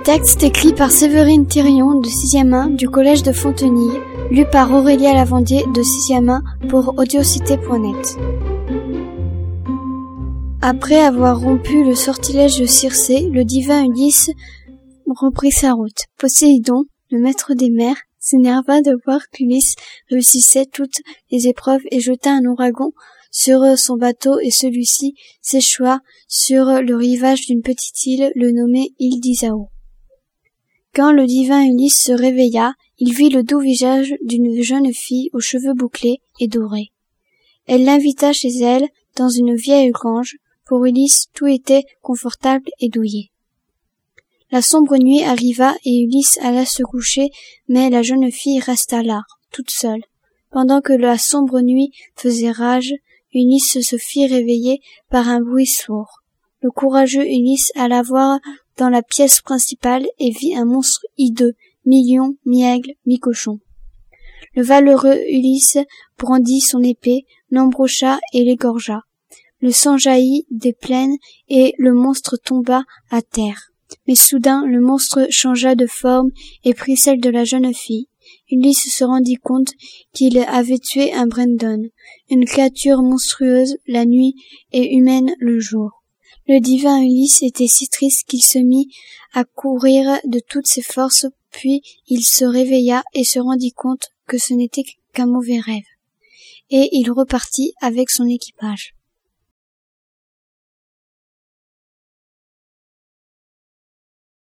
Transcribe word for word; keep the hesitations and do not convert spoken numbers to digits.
texte écrit par Séverine Thirion de sixième un du collège de Fontenille, lu par Aurélia Lavandier de sixième un pour audiocité point net. Après avoir rompu le sortilège de Circé, le divin Ulysse reprit sa route. Poséidon, le maître des mers, s'énerva de voir qu'Ulysse réussissait toutes les épreuves et jeta un ouragan sur son bateau et celui-ci s'échoua sur le rivage d'une petite île, le nommée île d'Isao. Quand le divin Ulysse se réveilla, il vit le doux visage d'une jeune fille aux cheveux bouclés et dorés. Elle l'invita chez elle dans une vieille grange. Pour Ulysse, tout était confortable et douillet. La sombre nuit arriva et Ulysse alla se coucher, mais la jeune fille resta là, toute seule. Pendant que la sombre nuit faisait rage, Ulysse se fit réveiller par un bruit sourd. Le courageux Ulysse alla voir dans la pièce principale et vit un monstre hideux, mi-lion, mi-aigle, mi-cochon. Le valeureux Ulysse brandit son épée, l'embrocha et l'égorgea. Le sang jaillit des plaines et le monstre tomba à terre. Mais soudain, le monstre changea de forme et prit celle de la jeune fille. Ulysse se rendit compte qu'il avait tué un Brandon, une créature monstrueuse la nuit et humaine le jour. Le divin Ulysse était si triste qu'il se mit à courir de toutes ses forces, puis il se réveilla et se rendit compte que ce n'était qu'un mauvais rêve. Et il repartit avec son équipage.